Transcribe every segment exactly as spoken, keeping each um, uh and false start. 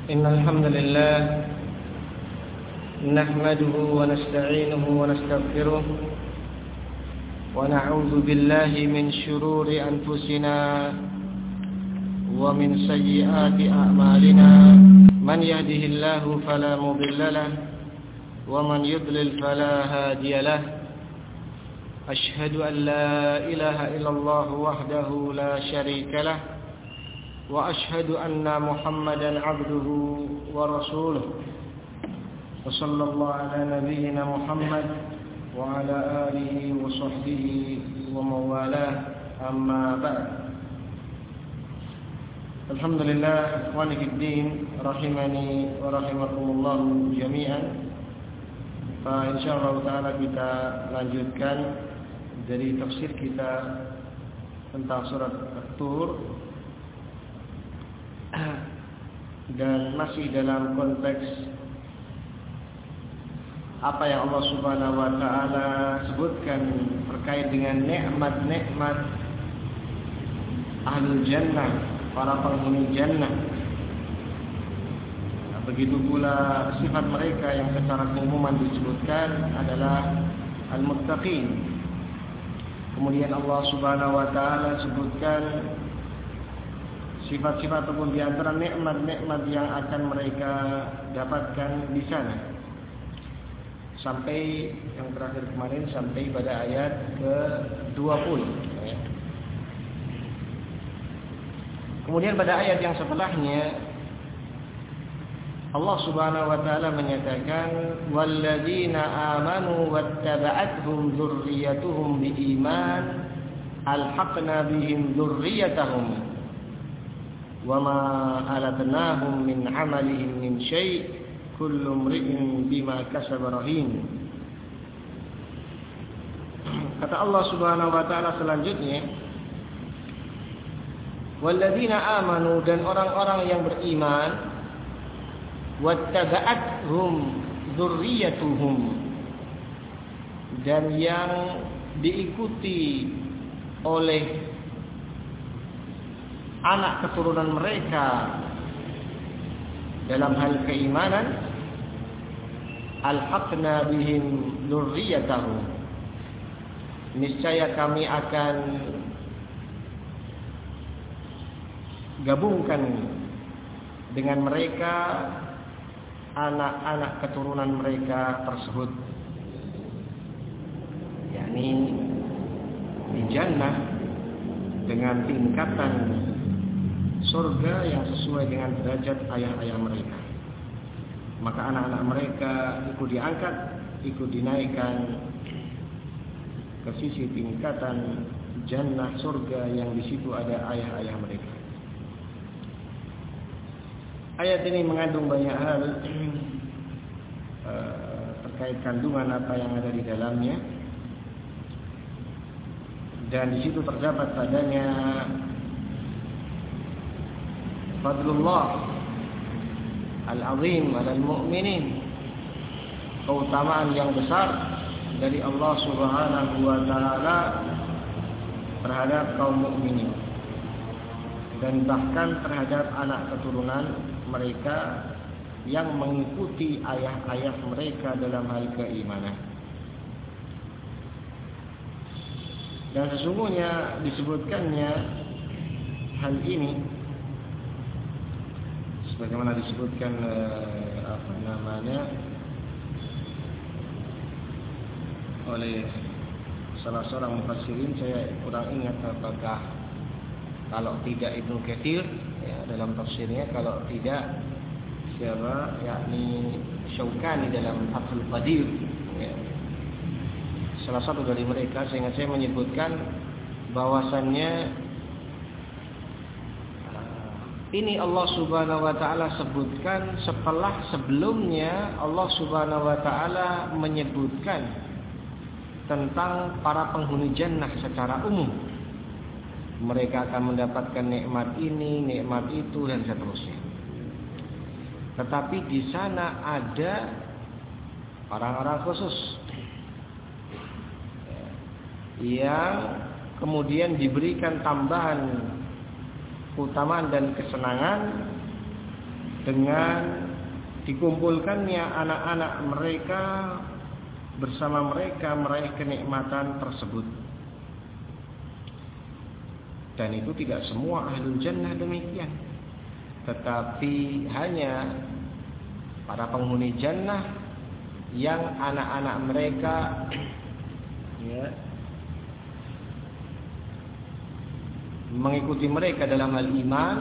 إن الحمد لله نحمده ونستعينه ونستغفره ونعوذ بالله من شرور أنفسنا ومن سيئات أعمالنا من يهده الله فلا مضل له ومن يضلل فلا هادي له أشهد أن لا إله إلا الله وحده لا شريك له وأشهد أن محمدا عبده ورسوله وصلى الله على نبينا محمد وعلى آله وصحبه ومن والاه أما بعد الحمد لله إخواني في الدين رحمني ورحمكم الله جميعا. فإنsyaallah ta'ala kita lanjutkan dari tafsir kita tentang surat At-Tur, dan masih dalam konteks apa yang Allah Subhanahu wa taala sebutkan terkait dengan nikmat-nikmat ahlul jannah, para penghuni jannah. Nah, begitu pula sifat mereka yang secara keumuman disebutkan adalah al-muttaqin. Kemudian Allah Subhanahu wa taala sebutkan sifat-sifat ataupun di antara nikmat-nikmat yang akan mereka dapatkan di sana. Sampai yang terakhir kemarin sampai pada ayat ke dua puluh. Kemudian pada ayat yang setelahnya Allah Subhanahu wa taala menyatakan walladzina amanu wattaba'athum dzurriyyatuhum biiman alhaqna bihim dzurriyyatahum wama alatnahum min amalihim min syai' kullu imri'in bima kasaba rahin. Kata Allah Subhanahu wa taala selanjutnya, walladzina amanu, dan orang-orang yang beriman, wattaba'athum dzurriyyatuhum, dan yang diikuti oleh anak keturunan mereka dalam hal keimanan, alhaqna bihim dzurriyyatahum, niscaya kami akan gabungkan dengan mereka anak-anak keturunan mereka tersebut, yakni di jannah dengan tingkatan surga yang sesuai dengan derajat ayah-ayah mereka. Maka anak-anak mereka ikut diangkat, ikut dinaikkan ke sisi tingkatan jannah surga yang di situ ada ayah-ayah mereka. Ayat ini mengandung banyak hal terkait kandungan apa yang ada di dalamnya, dan di situ terdapat padanya fadlullah al-azim alal mu'minin, keutamaan yang besar dari Allah Subhanahu wa taala terhadap kaum mukminin, dan bahkan terhadap anak keturunan mereka yang mengikuti ayah-ayah mereka dalam hal keimanan. Dan sesungguhnya disebutkannya hal ini sebagaimana disebutkan eh, apa namanya oleh salah seorang mufassirin, saya kurang ingat apakah kalau tidak Ibnu Katsir ya, dalam tafsirnya, kalau tidak siapa, yakni Syaukani dalam Fathul Qadir ya. Salah satu dari mereka sehingga saya menyebutkan bahwasannya ini Allah Subhanahu wa taala sebutkan setelah sebelumnya Allah Subhanahu wa taala menyebutkan tentang para penghuni jannah secara umum. Mereka akan mendapatkan nikmat ini, nikmat itu, dan seterusnya. Tetapi di sana ada orang-orang khusus yang kemudian diberikan tambahan keutamaan dan kesenangan dengan dikumpulkannya anak-anak mereka bersama mereka meraih kenikmatan tersebut. Dan itu tidak semua ahlul jannah demikian, tetapi hanya para penghuni jannah yang anak-anak mereka ya, mengikuti mereka dalam hal iman.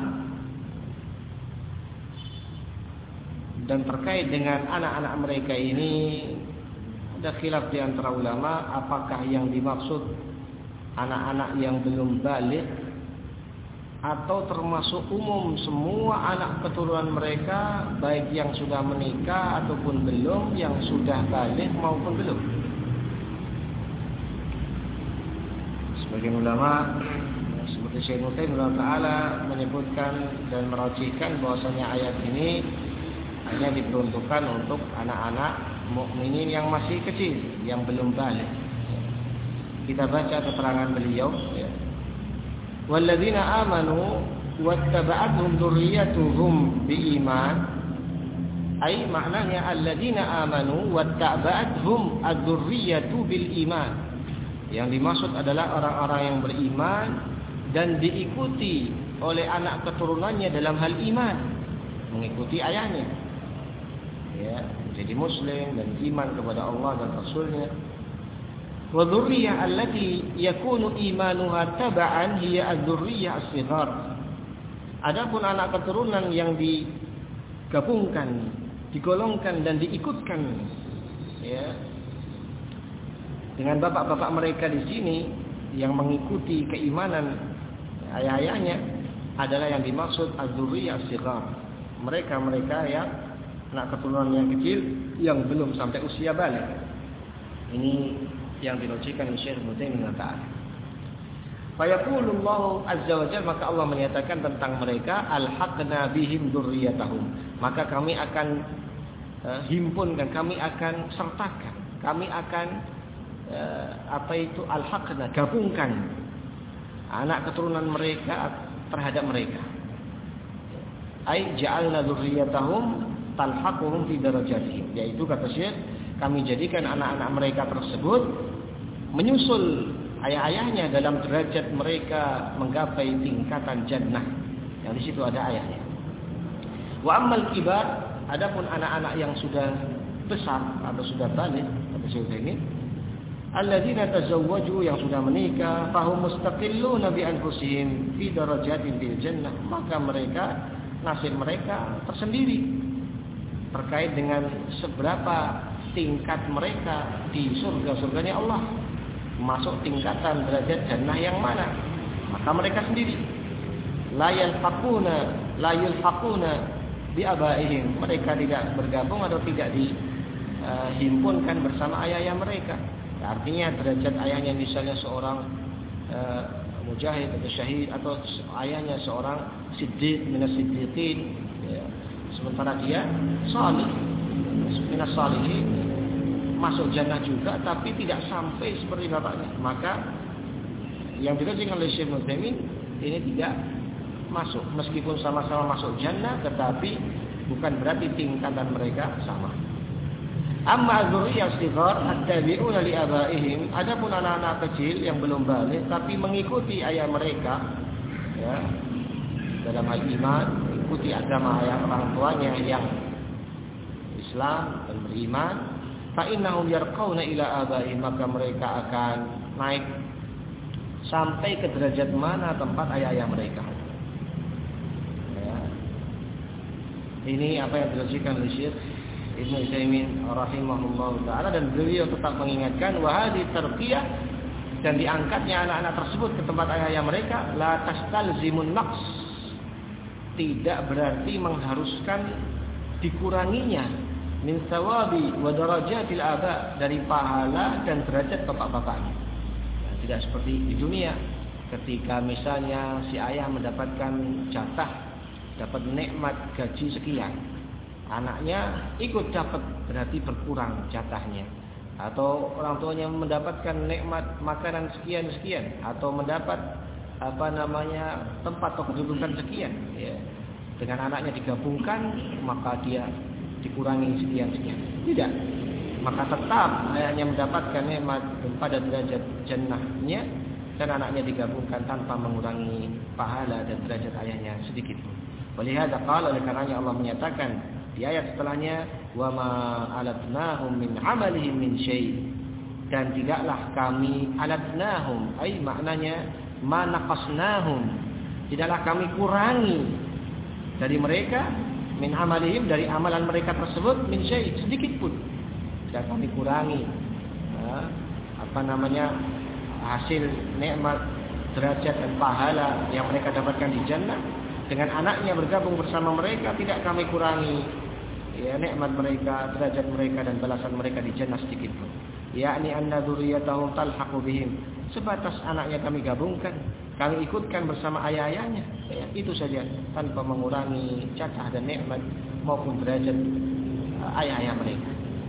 Dan terkait dengan anak-anak mereka ini ada khilaf di antara ulama, apakah yang dimaksud anak-anak yang belum baligh atau termasuk umum semua anak keturunan mereka, baik yang sudah menikah ataupun belum, yang sudah baligh maupun belum. Sebagian ulama seperti Syekh Nurul Ta'ala menyebutkan dan merajihkan bahwasanya ayat ini hanya diperuntukkan untuk anak-anak mukminin yang masih kecil, yang belum baligh. Kita baca keterangan beliau ya. Walladzina amanu wattaba'athum dzurriyyatuhum biiman, ai maknanya alladzina amanu wattaba'athum adzurriyyatu bil iman. Yang dimaksud adalah orang-orang yang beriman dan diikuti oleh anak keturunannya dalam hal iman, mengikuti ayahnya ya, menjadi muslim dan iman kepada Allah dan Rasulnya. Wa dzurriyyah allati yakunu imanuha tab'an hiya adzurriyyah as-shighar. Adapun anak keturunan yang digabungkan, digolongkan dan diikutkan ya dengan bapak-bapak mereka di sini yang mengikuti keimanan ayah-ayahnya adalah yang dimaksud adzurriyyah as-shighar. Mereka-mereka yang anak keturunan yang kecil yang belum sampai usia baligh. Ini yang dinukilkan oleh Syekh Muhammad bin Ta'ala. Fa yaqulullahu azza wa jalla, maka Allah menyatakan tentang mereka, alhaqna bihim dzurriyyatahum, maka kami akan uh, himpunkan, kami akan sertakan, kami akan uh, apa itu alhaqna, gabungkan anak keturunan mereka terhadap mereka. Ai ja'alna dzurriyyatahum talhaquhum fi darajatihim, yaitu kata Syekh, kami jadikan anak-anak mereka tersebut menyusul ayah-ayahnya dalam derajat mereka menggapai tingkatan jannah. Yang di situ ada ayahnya. Wa ammal kibar, adapun anak-anak yang sudah besar atau sudah baligh, kata Syekh ini, alladzina tazawwaju, yang sudah menikah, fahum mustaqilluna bi anfusihim fi darajatin fil jannah, maka mereka, nasib mereka tersendiri terkait dengan seberapa tingkat mereka di surga-surganya Allah, masuk tingkatan derajat jannah yang mana, maka mereka sendiri la yalfaquna la yulfaquna bi abaihim, mereka tidak bergabung atau tidak dihimpunkan bersama ayah-ayah mereka. Artinya derajat ayahnya misalnya seorang uh, mujahid atau syahid, atau ayahnya seorang siddiq minas siddiqin ya, sementara dia salih minas salihin, masuk jannah juga tapi tidak sampai seperti bapaknya, maka yang dikatakan oleh Syekh Muhammad ini tidak masuk, meskipun sama-sama masuk jannah tetapi bukan berarti tingkatan mereka sama. Amma dzurriyyah shighar attabi'una li abaihim, adapun anak-anak kecil yang belum baligh tapi mengikuti ayah mereka ya dalam hal iman, mengikuti agama ayah orang tuanya yang Islam dan beriman, fa innahum yarqauna ila abaihim, maka mereka akan naik sampai ke derajat mana tempat ayah-ayah mereka. Ya. Ini apa yang dijelaskan oleh Syekh Ibnu Utsaimin rahimahullah taala, dan beliau tetap mengingatkan wahadi tarqiyah, dan diangkatnya anak-anak tersebut ke tempat ayah-ayah mereka la tastalzimun naqs, tidak berarti mengharuskan dikuranginya min sawabi wa darajatil aba, dari pahala dan derajat bapak-bapaknya. Nah, tidak seperti di dunia, ketika misalnya si ayah mendapatkan jatah, dapat nikmat gaji sekian, anaknya ikut dapat, berarti berkurang jatahnya. Atau orang tuanya mendapatkan nikmat makanan sekian-sekian, atau mendapat apa namanya tempat atau kedudukan sekian ya. dengan anaknya digabungkan maka dia dikurangi sekian-sekian. Tidak. Maka tetap ayahnya mendapatkan nikmat pada derajat jannahnya dan anaknya digabungkan tanpa mengurangi pahala dan derajat ayahnya sedikit pun. Walihada qala, oleh karenanya Allah menyatakan di ayat setelahnya, wa ma alatnahum min amalihim min syai', dan tidaklah kami alatnahum, ai maknanya ma naqasnahum, tidaklah kami kurangi dari mereka min amalihim, dari amalan mereka tersebut min syai', sedikit pun tidak kami kurangi nah, apa namanya hasil nikmat, derajat dan pahala yang mereka dapatkan di jannah dengan anaknya bergabung bersama mereka, tidak kami kurangi ya nikmat mereka, derajat mereka dan balasan mereka di jannah sedikit pun. Yakni anna dzurriyyatahum talhaqu bihim, sebatas anaknya kami gabungkan, kami ikutkan bersama ayah-ayahnya ya, itu saja tanpa mengurangi jatah dan nikmat maupun derajat uh, ayah-ayah mereka.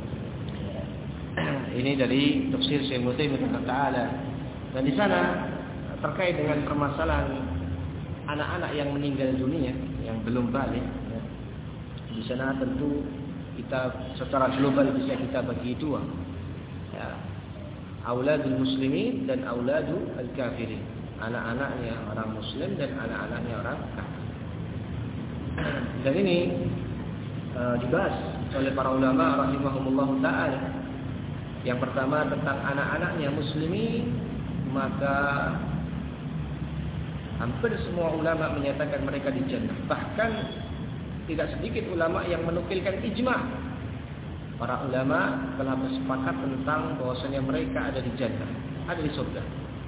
Ini dari tafsir Syekh Muhammad Taala. Dan di sana terkait dengan permasalahan anak-anak yang meninggal dunia yang belum balik ya. Di sana tentu kita secara global bisa kita bagi dua ya, auladul muslimin dan auladul kafirin, anak-anaknya orang muslim dan anak-anaknya orang kafir. Dan ini uh, dibahas oleh para ulama rahimahumullah taala. Yang pertama tentang anak-anaknya muslimin, maka hampir semua ulama menyatakan mereka di jannah. Bahkan tidak sedikit ulama yang menukilkan ijma'. Para ulama telah bersepakat tentang bahwasanya mereka ada di jannah, ada di surga.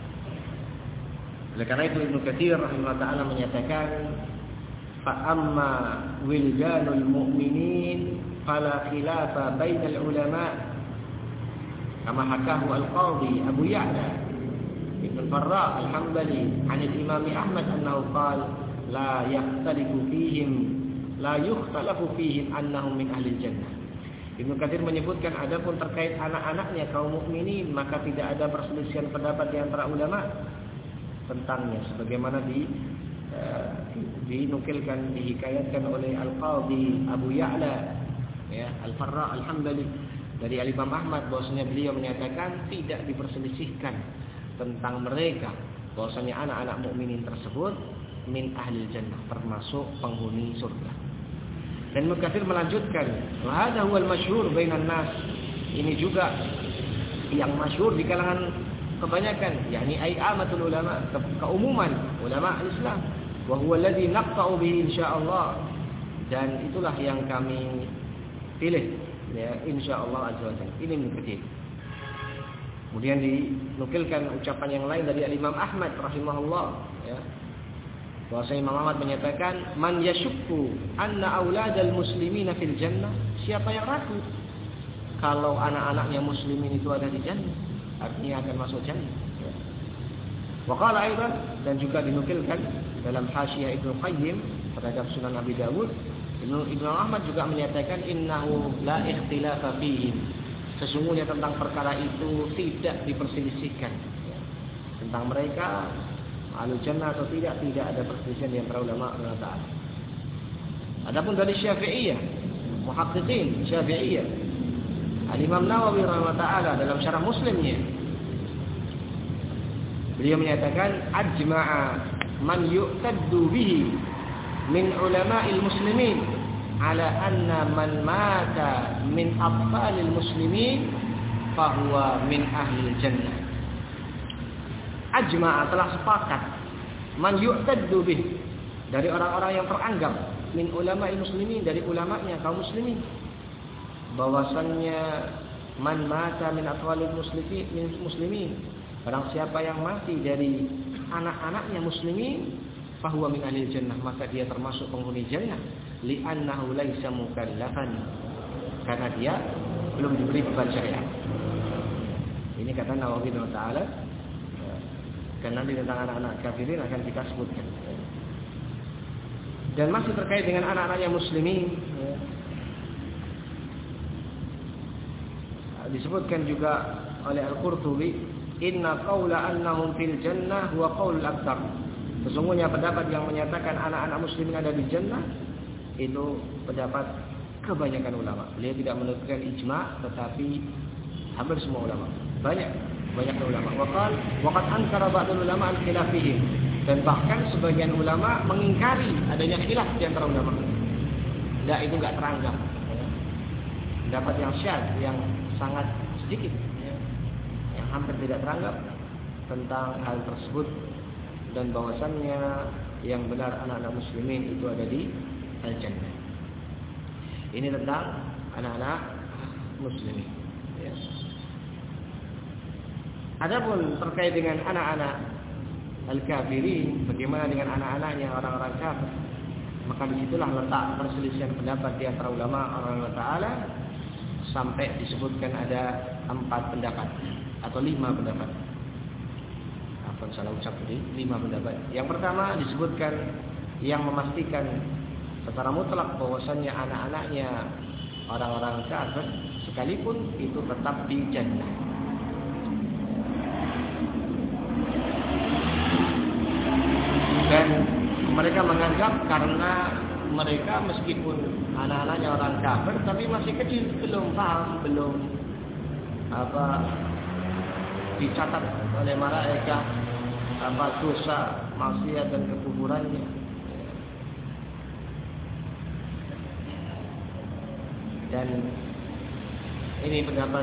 Oleh karena itu Ibnu Katsir rahimahullah taala menyatakan, fa amma wildanul mu'minin fala khilafa bainal ulama kama hakahu al-qadhi Abu Ya'la Ibn Farra al-Hambali an al-Imam Ahmad annahu qala la yakhtalifu fihim la yukhtalafu fihim annahum min ahli jannah. Ibnu Katsir menyebutkan adapun terkait anak-anaknya kaum mukminin maka tidak ada perselisihan pendapat di antara ulama tentangnya sebagaimana di uh, dinukilkan dihikayatkan oleh al-Qadhi Abu Ya'la ya al-Farra al-Hambali dari Al-Imam Ahmad bahwasanya beliau menyatakan tidak diperselisihkan tentang mereka bahwasanya anak-anak mukminin tersebut min ahli jannah, termasuk penghuni surga. Dan Ibnu Katsir melanjutkan, wa hadha huwal masyhur bainan nas, ini juga yang masyhur di kalangan kebanyakan, yakni ai amatul ulama, keumuman ulama Islam, wa huwa alladhi naqta'u bihi insyaallah, dan itulah yang kami pilih ya insyaallah azza wajalla. Ini Ibnu Katsir. Kemudian dinukilkan ucapan yang lain dari Imam Ahmad rahimahullah ya. Bahwasanya Imam Ahmad menyatakan man yashukku anna auladal muslimina fil jannah, siapa yang ragu kalau anak-anaknya muslimin itu ada di jannah, artinya akan masuk jannah ya. Wa qala aidan, dan juga dinukilkan dalam Hasyiah Ibnu Qayyim terhadap Sunan Abi Dawud, Ibnu Ibnu Ahmad juga menyatakan innahu la ikhtilafa fihi, sesungguhnya tentang perkara itu tidak diperselisihkan ya. Tentang mereka ahlu jannah atau tidak, tidak ada perselisihan di antara ulama mengatakan. Adapun dari Syafi'iyah, muhaqqiqin Syafi'iyah, Al-Imam Nawawi rahimahullah taala dalam syarah Muslimnya, beliau menyatakan ajma'a man yu'taddu bihi min ulama'il muslimin ala anna man mata min atfalil muslimin fahuwa min ahli jannah. Ajma'a, telah sepakat, man yu'taddu bih, dari orang-orang yang teranggap, min ulama'il muslimin, dari ulama'nya kaum muslimin, bahwasannya man mata min atfalil muslimin, min muslimin, barang siapa yang mati dari anak-anaknya muslimin, fahuwa min ahli jannah, maka dia termasuk penghuni jannah, li'annahu laisa mukallafan, karena dia belum diberi beban syariat. Ini kata Nawawi taala. Dan nanti tentang anak-anak kafirin akan kita sebutkan. Dan masih terkait dengan anak-anaknya muslimin ya, disebutkan juga oleh Al-Qurtubi, inna qawla annahum fil jannah huwa qaulul aktsar, sesungguhnya pendapat yang menyatakan anak-anak muslimin ada di jannah itu pendapat kebanyakan ulama. Beliau tidak menukilkan ijma, tetapi hampir semua ulama. Banyak, banyak ulama. Waqal waqad ankara ba'dul ulama al-khilafihim. Dan bahkan sebagian ulama mengingkari adanya khilaf di antara ulama. Tidak, itu enggak teranggap. Pendapat yang syadz, yang sangat sedikit, yang hampir tidak teranggap tentang hal tersebut, dan bahwasannya yang benar anak-anak muslimin itu ada di al-jannah. Ini tentang anak-anak muslimin. Ya. Adapun terkait dengan anak-anak al-kafirin, bagaimana dengan anak-anaknya orang-orang kafir? Maka disitulah letak perselisihan pendapat di antara ulama Allah Taala, sampai disebutkan ada empat pendapat atau lima pendapat. Apa salah ucap tadi? Lima pendapat. Yang pertama disebutkan yang memastikan secara mutlak bahwasannya anak-anaknya orang-orang kafir sekalipun itu tetap di jannah. Dan mereka menganggap karena mereka meskipun anak-anaknya orang kafir tapi masih kecil, belum paham, belum apa dicatat oleh malaikat apa dosa, maksiat dan kekufurannya. Dan ini pendapat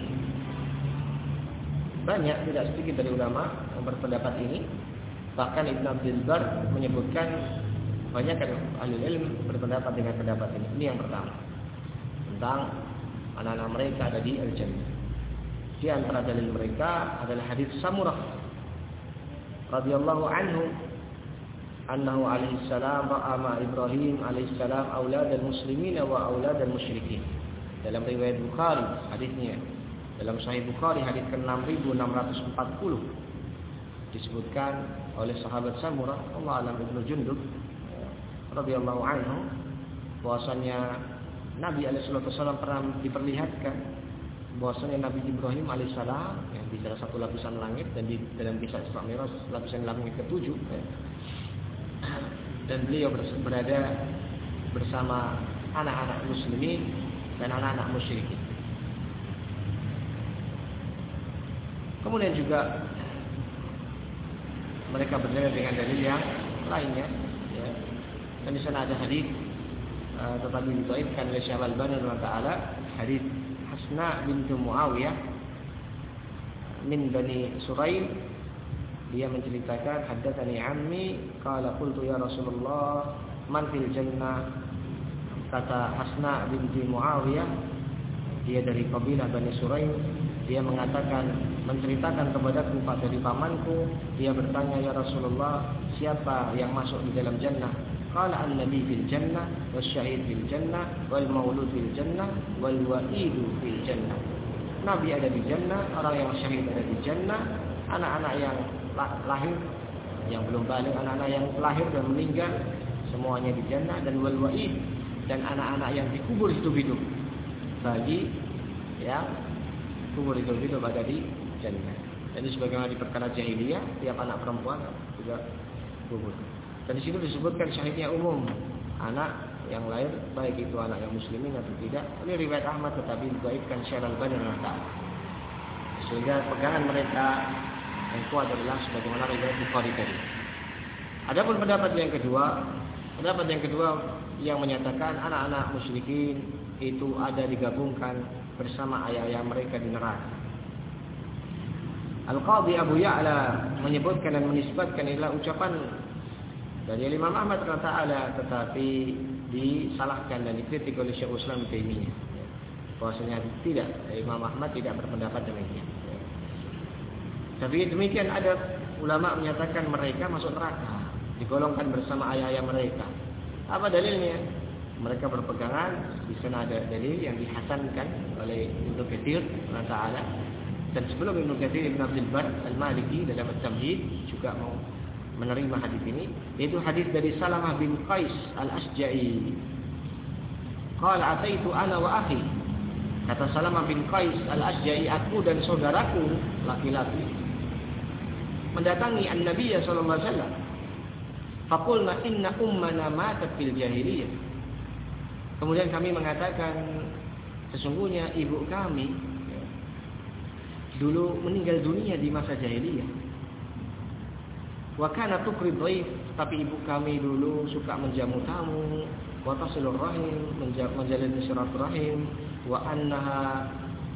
banyak, tidak sedikit dari ulama yang berpendapat ini. Bahkan Ibn Abdul Bar menyebutkan banyak kan ahli ilmu berpendapat dengan pendapat ini. Ini yang pertama, tentang anak-anak mereka ada di al-jannah. Di antara dalil mereka adalah hadis Samurah radhiyallahu anhu, annahu alaihi salam ra'a ma Ibrahim alaihi salam aulad al-muslimin wa aulad al-musyrikin. Dalam riwayat Bukhari hadisnya, dalam Sahih Bukhari hadis ke enam ribu enam ratus empat puluh disebutkan oleh sahabat Samurah Allah alam Ibnu Jundub radhiyallahu anhu bahwasanya Nabi alaihi wasallam pernah diperlihatkan bahwasanya Nabi Ibrahim alaihissalam yang di salah satu lapisan langit, dan di dalam kisah Isra Mi'raj lapisan langit ketujuh, ya, dan beliau berada bersama anak-anak muslimin dan anak-anak musyrikin. Kemudian juga mereka berdalil dengan dalil yang lainnya, ya. Dan di sana ada hadis uh, tetapi ditaifkan oleh Syekh Al-Albani rahimahullah, hadis Hasna bintu Muawiyah min Bani Suraim. Dia menceritakan, haddatsani ammi qala qultu ya Rasulullah man fil jannah. Kata Hasna binti Muawiyah, dia dari kabilah Bani Suraim, dia mengatakan, menceritakan kepadaku Pak dari pamanku, dia bertanya, ya Rasulullah, siapa yang masuk di dalam jannah? Qala an-nabi fil jannah, wasyahid fil jannah, wal maulud fil jannah, wal wa'idu fil jannah. Nabi ada di jannah, orang yang syahid ada di jannah, anak-anak yang lahir, yang belum balik, anak-anak yang lahir dan meninggal, semuanya di jannah, dan wal wa'id, dan anak-anak yang dikubur hidup-hidup, bagi yang kubur hidup-hidup ada di jannah. Jadi sebagaimana di perkara jahiliyah, tiap anak perempuan juga kubur. Dan di situ disebutkan syahidnya umum, anak yang lahir baik itu anak yang muslimin atau tidak. Ini riwayat Ahmad tetapi dikaitkan Syekh Al-Albani rahimahullah. Sehingga pegangan mereka yang kuat adalah sebagaimana riwayat Bukhari tadi. Adapun pendapat yang kedua, pendapat yang kedua yang menyatakan anak-anak musyrikin itu ada digabungkan bersama ayah-ayah mereka di neraka. Al-Qadhi Abu Ya'la menyebutkan dan menisbatkan inilah ucapan dari Imam Ahmad Taala, tetapi disalahkan dan dikritik oleh Syekh Islam Ibnu Taimiyah. Bahwasanya tidak, Imam Ahmad tidak berpendapat demikian. Tapi demikian ada ulama menyatakan mereka masuk neraka, digolongkan bersama ayah-ayah mereka. Apa dalilnya? Mereka berpegangan, di sana ada dalil yang dihasankan oleh Ibnu Katsir Taala. Dan sebelum Ibnu Katsir, Ibnu Abdul Bar Al-Maliki dalam At-Tamhid juga mau menerima hadis ini, yaitu hadis dari Salamah bin Qais Al-Asja'i. Qala ataitu ana wa akhi. Kata Salamah bin Qais Al-Asja'i, aku dan saudaraku laki-laki mendatangi An-Nabiy sallallahu alaihi wasallam. Faqulna inna ummana matat fil jahiliyah. Kemudian kami mengatakan sesungguhnya ibu kami ya, dulu meninggal dunia di masa jahiliyah. Wa kana tukri dhaif, tapi ibu kami dulu suka menjamu tamu, wa tasilur rahim, menjalin silaturahim, wa annaha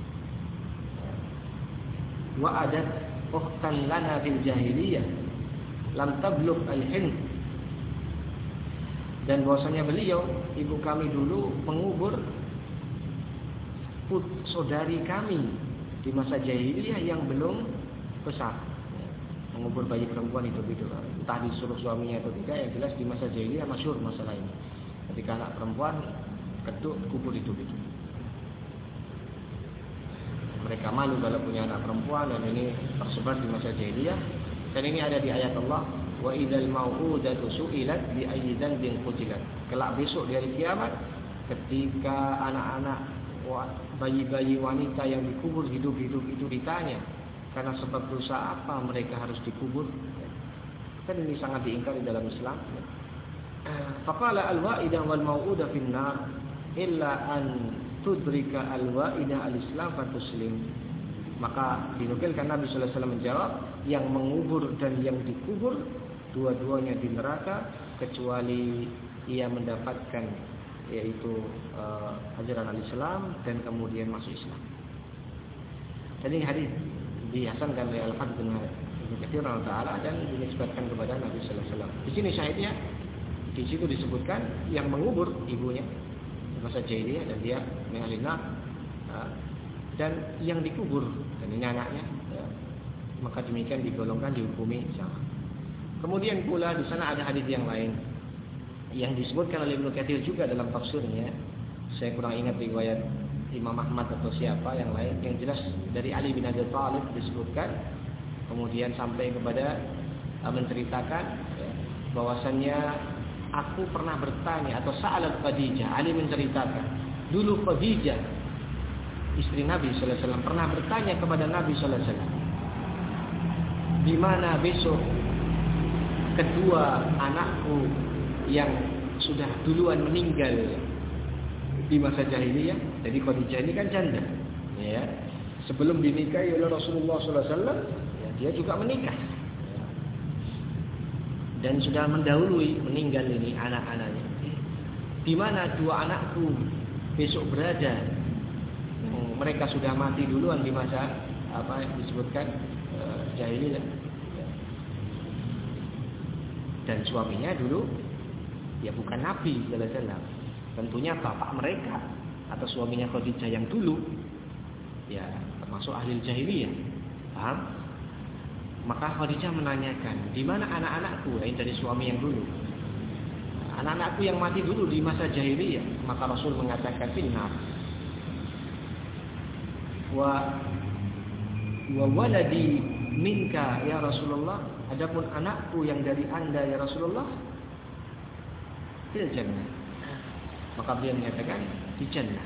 wa adat ukhtan lana fil jahiliyah lam tablugh al-hin. Dan bahwasanya beliau, ibu kami dulu mengubur put saudari kami di masa jahiliyah yang belum besar. Mengubur bayi perempuan itu gitu. Entah disuruh suaminya atau tidak, yang jelas di masa jahiliyah masyhur masalah ini. Ketika anak perempuan keduk kubur itu gitu. Mereka malu kalau punya anak perempuan, dan ini tersebar di masa jahiliyah. Dan ini ada di ayat Allah, wa idzal mau'udatu su'ilat bi ayyi dzanbin qutilat. Kelak besok di hari kiamat, ketika anak-anak bayi-bayi wanita yang dikubur hidup-hidup itu ditanya, karena sebab dosa apa mereka harus dikubur? Kan ini sangat diingkari dalam Islam. Faqala al-wa'idah wal mau'udah finnar illa an tudrika al-wa'idah al-islam fatuslim. Maka dinukilkan Nabi sallallahu alaihi wasallam menjawab, yang mengubur dan yang dikubur dua-duanya di neraka kecuali ia mendapatkan yaitu uh, ajaran al-Islam dan kemudian masuk Islam. Dan ini hadis dihasankan oleh Al-Hafidz Ibnu Katsir rahimahullah dan dinisbatkan kepada Nabi sallallahu alaihi wasallam. Di sini syahidnya, di situ disebutkan yang mengubur ibunya masa jahiliyah dan dia mengalinah, dan yang dikubur dan ini anaknya, ya, maka demikian digolongkan dihukumi sama. Kemudian pula di sana ada hadis yang lain yang disebutkan oleh Ibnu Katsir juga dalam tafsirnya. Saya kurang ingat riwayat Imam Ahmad atau siapa yang lain, yang jelas dari Ali bin Abi Thalib disebutkan, kemudian sampai kepada uh, menceritakan ya, bahwasannya aku pernah bertanya atau sa'alat Khadijah. Ali menceritakan dulu Khadijah istri Nabi sallallahu alaihi wasallam pernah bertanya kepada Nabi sallallahu alaihi wasallam, di mana besok kedua anakku yang sudah duluan meninggal di masa jahiliyah. Jadi Khadijah ini kan janda, ya. Sebelum dinikahi oleh Rasulullah sallallahu alaihi wasallam, ya, dia juga menikah, ya. Dan sudah mendahului meninggal ini anak-anaknya. Di mana dua anakku besok berada? Mereka sudah mati duluan di masa apa yang disebutkan uh, jahiliyah. Ya. Dan suaminya dulu ya bukan Nabi sallallahu alaihi wasallam. Tentunya bapak mereka atau suaminya Khadijah yang dulu ya termasuk ahli jahiliyah. Paham? Maka Khadijah menanyakan, di mana anak-anakku lain dari suami yang dulu? Anak-anakku yang mati dulu di masa jahiliyah. Maka Rasul mengatakan finnar. Wa wa waladi minka ya Rasulullah, adapun anakku yang dari Anda ya Rasulullah fil jannah. Maka beliau menyatakan di jannah.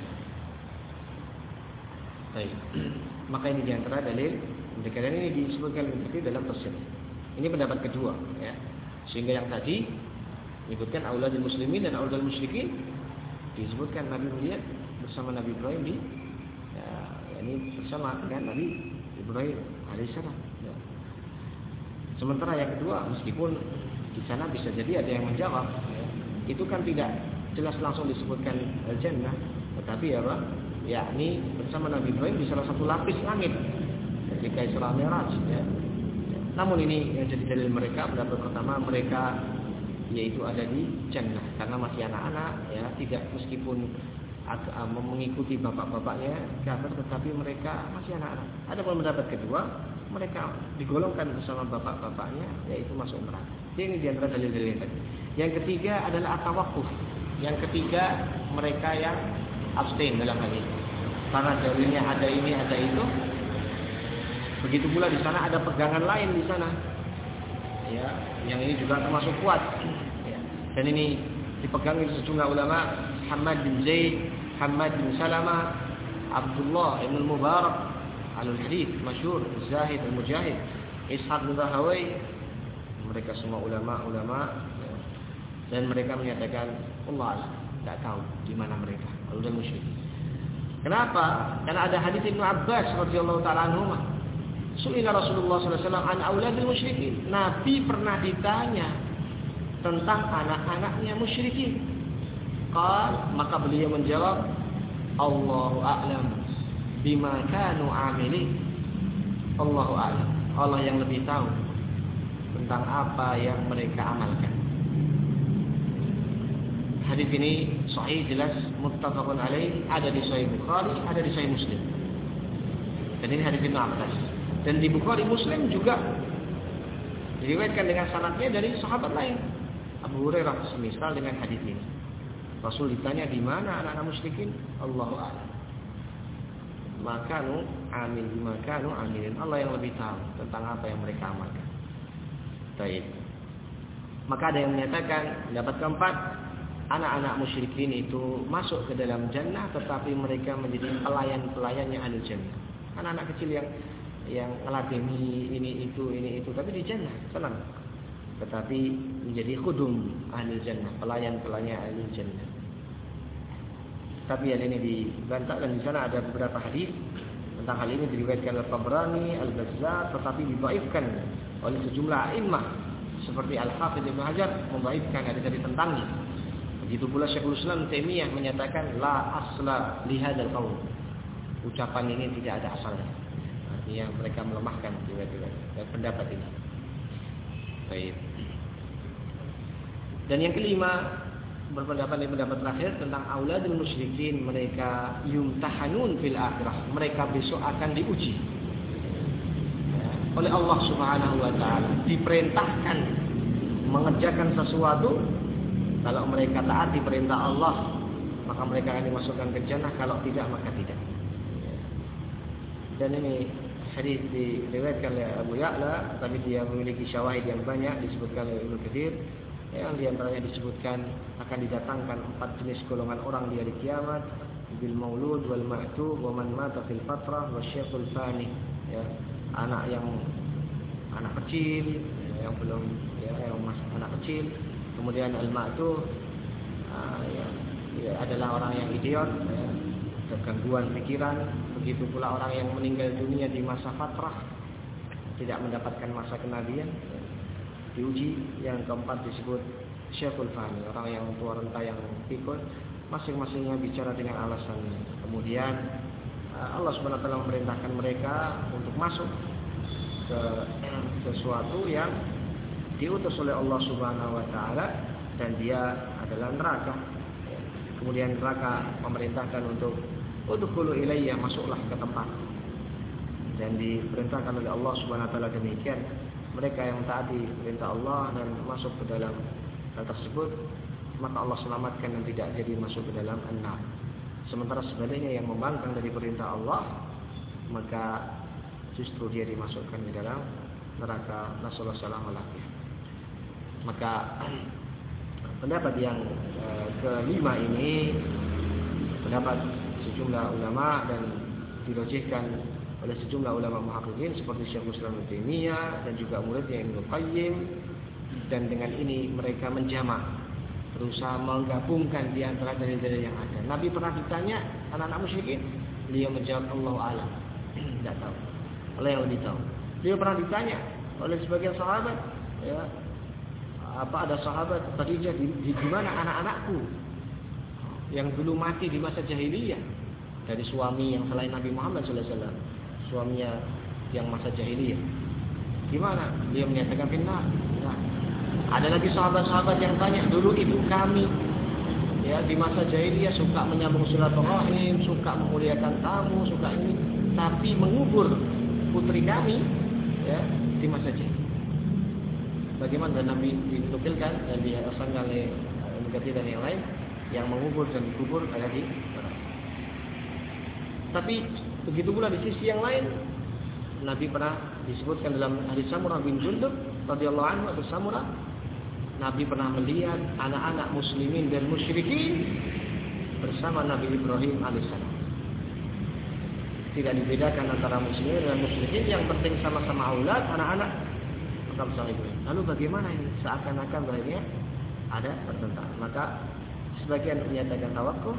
Baik. Maka ini diantara dalil dan ini disebutkan seperti dalam tafsir. Ini pendapat kedua, ya. Sehingga yang tadi menyebutkan auladul muslimin dan auladul musyrikin disebutkan Nabi melihat bersama Nabi Ibrahim di ya, ini bersama dengan Nabi Ibrahim alaihissalam. Ya. Sementara yang kedua, meskipun di sana bisa jadi ada yang menjawab, ya, itu kan tidak jelas langsung disebutkan al-jannah, tetapi ya Pak, yakni bersama Nabi Ibrahim di salah satu lapis langit ketika Isra Mi'raj, ya. Namun ini yang jadi dalil mereka, pendapat pertama mereka yaitu ada di jannah karena masih anak-anak, ya, tidak meskipun mengikuti bapak-bapaknya kafir, tetapi mereka masih anak-anak. Adapun pendapat kedua, mereka digolongkan bersama bapak-bapaknya yaitu masuk neraka. Ini di antara dalil-dalil tadi. Yang ketiga adalah at-tawaqquf. Yang ketiga, mereka yang abstain dalam hal ini. Karena dalilnya ada ini, ada itu. Begitu pula di sana ada pegangan lain di sana. Ya, yang ini juga termasuk kuat. Ya. Dan ini dipegang oleh sejumlah ulama, Muhammad bin Zaid, Muhammad bin Salama, Abdullah ibn Mubarak, al-Hadith, masyhur, Zahid al-Mujahid, Ishaq bin Rahawai. Mereka semua ulama-ulama. Dan mereka menyatakan Allah Tidak tahu di mana mereka. Auladul musyrikin. Kenapa? Karena ada hadis Ibnu Abbas radhiyallahu taala anhu. Su'ila Rasulullah sallallahu alaihi wasallam an auladul musyrikin. Nabi pernah ditanya tentang anak-anaknya musyrikin. Qal, maka beliau menjawab, Allahu a'lam bima kanu amilin. Allahu a'lam. Allah yang lebih tahu tentang apa yang mereka amalkan. Hadis ini sahih, jelas, muttafaqun alaih, ada di Sahih Bukhari, ada di Sahih Muslim. Dan ini hadis Ibnu Abbas. Dan di Bukhari Muslim juga diriwayatkan dengan sanadnya dari sahabat lain. Abu Hurairah semisal dengan hadis ini. Rasul ditanya di mana anak-anak musyrikin? Allahu a'lam. Makanu amil bimakanu amilin. Allah yang lebih tahu tentang apa yang mereka amalkan. Baik. Maka ada yang menyatakan pendapat keempat, anak-anak musyrikin itu masuk ke dalam jannah tetapi mereka menjadi pelayan-pelayannya ahli jannah. Anak-anak kecil yang yang ngeladeni ini itu ini itu tapi di jannah senang. Tetapi menjadi khudum ahli jannah, pelayan-pelayan ahli jannah. Tapi hal ini dibantah dan di sana ada beberapa hadis tentang hal ini diriwayatkan oleh Tabrani, Al-Bazzar, tetapi dibaifkan oleh sejumlah a'immah seperti Al-Hafidz Ibnu Hajar membaifkan hadis-hadis tentangnya. Begitu pula Syekhul Islam Taimiyah menyatakan la asla li hadzal qaul. Ucapan ini tidak ada asalnya. Artinya mereka melemahkan riwayat-riwayat pendapat ini. Baik. Dan yang kelima, berpendapat di pendapat terakhir tentang auladul musyrikin, mereka yumtahanun fil akhirah, mereka besok akan diuji ya, oleh Allah Subhanahu wa taala, diperintahkan mengerjakan sesuatu. Kalau mereka taati perintah Allah, maka mereka akan dimasukkan ke jannah, kalau tidak maka tidak. Dan ini hadis diriwayatkan oleh Abu Ya'la, tapi dia memiliki syawahid yang banyak, disebutkan oleh Ibnu Katsir. Yang diantaranya disebutkan akan didatangkan empat jenis golongan orang di hari kiamat, bil maulud wal ma'tub wa man mata fil fatrah wa syekhul fani, ya, anak yang anak kecil ya, yang belum ya, yang masih anak kecil, kemudian al ma'tub uh, ya, ya, adalah orang yang idiot ya, gangguan pikiran, begitu pula orang yang meninggal dunia di masa fatrah, tidak mendapatkan masa kenabian ya, diuji. Yang keempat disebut syekhul fani, orang yang tua renta yang pikun, masing-masingnya bicara dengan alasannya. Kemudian Allah Subhanahu wa taala memerintahkan mereka untuk masuk ke sesuatu yang diutus oleh Allah Subhanahu wa taala, dan dia adalah neraka. Kemudian neraka memerintahkan untuk udkhulu ilayya, masuklah ke tempat. Dan diperintahkan oleh Allah Subhanahu wa taala demikian. Mereka yang taati perintah Allah dan masuk ke dalam hal tersebut, maka Allah selamatkan dan tidak jadi masuk ke dalam an-nar. Sementara sebaliknya yang membangkang dari perintah Allah, maka justru dia dimasukkan ke dalam neraka. Nasallallahu alaihi wasallam. Maka pendapat yang uh, kelima ini pendapat sejumlah ulama dan dirajihkan oleh sejumlah ulama muhaqqiqin seperti Syekhul Islam Ibnu Taimiyah dan juga muridnya Ibnu Qayyim. Dan dengan ini mereka menjamak, berusaha menggabungkan di antara dalil-dalil yang ada. Nabi pernah ditanya anak-anak musyrikin, beliau menjawab Allahu a'lam, tidak tahu. Allah yang lebih tahu. Beliau pernah ditanya oleh sebagian sahabat, ya, apa ada sahabat Khadijah di, di, di mana anak-anakku yang dulu mati di masa jahiliyah dari suami yang selain Nabi Muhammad sallallahu alaihi wasallam, suaminya yang masa jahiliyah, gimana? Dia menyatakan finnar. Nah, ada lagi sahabat-sahabat yang tanya, dulu ibu kami ya di masa jahiliyah suka menyambung silaturahim, suka memuliakan tamu, suka ini, tapi mengubur putri kami ya di masa jahiliyah. Bagaimana? Dan Nabi dinukilkan dan dihasankan oleh Ibnu Katsir dan yang lain, yang mengubur dan dikubur ada di neraka. Tapi begitu pula di sisi yang lain, Nabi pernah disebutkan dalam hadis Samurah bin Jundub radhiyallahu anhu, atau Samurah, Nabi pernah melihat anak-anak muslimin dan musyrikin bersama Nabi Ibrahim alaihissalam. Tidak dibedakan antara muslimin dan musyrikin, yang penting sama-sama aulad, anak-anak bersama Ibrahim. Lalu bagaimana ini? Seakan-akan bahwa ada pertentangan. Maka sebagian menyatakan tawakuf,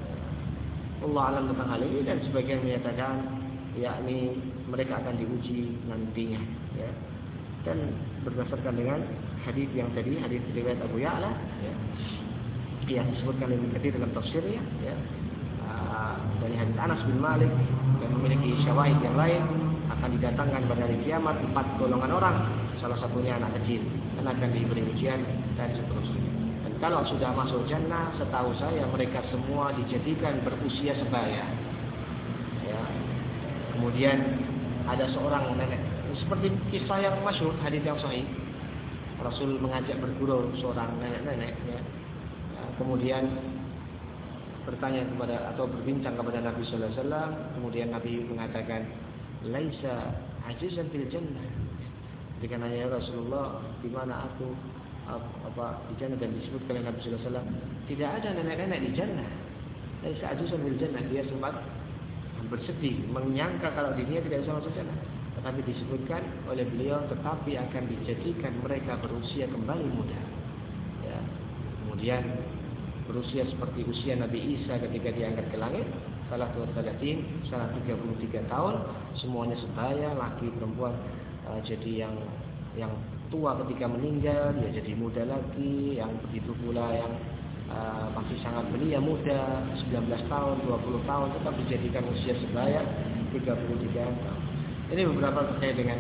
Allah alam tentang hal ini, dan sebagian menyatakan yakni mereka akan diuji nantinya, ya. Dan berdasarkan dengan hadis yang tadi, hadis riwayat Abu Ya'la, ya, yang disebutkan oleh Ibnu Katsir dalam tafsirnya, ya, uh, dari hadis Anas bin Malik, dan memiliki syawahid yang lain, akan didatangkan pada hari kiamat empat golongan orang, salah satunya anak kecil, dan akan diberi ujian dan seterusnya. Dan kalau sudah masuk jannah, setahu saya mereka semua dijadikan berusia sebaya. Ya. Kemudian ada seorang nenek, seperti kisah yang masyhur, hadis yang sahih. Rasul mengajak bergurau seorang nenek-nenek, ya. Ya, kemudian bertanya kepada atau berbincang kepada Nabi sallallahu alaihi wasallam, kemudian Nabi mengatakan, "Laisa ajizan fil jannah." Ketika nanya, Rasulullah, di mana aku apa di jannah, dan disebutkan oleh Nabi sallallahu alaihi wasallam, tidak ada nenek-nenek di jannah. Laisa ajizan fil jannah. Dia sempat bersedih, menyangka kalau dirinya tidak bisa masuk jannah. Tetapi disebutkan oleh beliau, tetapi akan dijadikan mereka berusia kembali muda. Ya. Kemudian berusia seperti usia Nabi Isa ketika diangkat ke langit, salah dua talatin, salah tiga puluh tiga tahun, semuanya sebaya, laki perempuan, uh, jadi yang yang tua ketika meninggal, dia jadi muda lagi, yang begitu pula yang uh, masih sangat belia muda, sembilan belas tahun, dua puluh tahun, tetap dijadikan usia sebaya, tiga puluh tiga tahun. Ini beberapa terkait dengan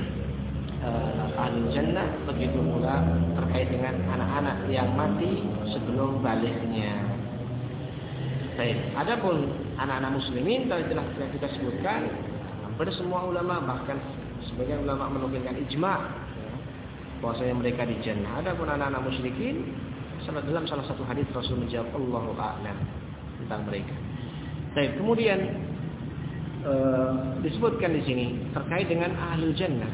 uh, ahli jannah, begitu pula terkait dengan anak-anak yang mati sebelum balighnya. Baik, adapun anak-anak muslimin tadi telah kita sebutkan, hampir semua ulama, bahkan sebagian ulama menukilkan ijma' ya, bahwasanya mereka di jannah. Adapun anak-anak musyrikin, dalam salah satu hadis Rasul menjawab Allahu a'lam tentang mereka. Baik, kemudian Uh, disebutkan di sini terkait dengan ahlul jannah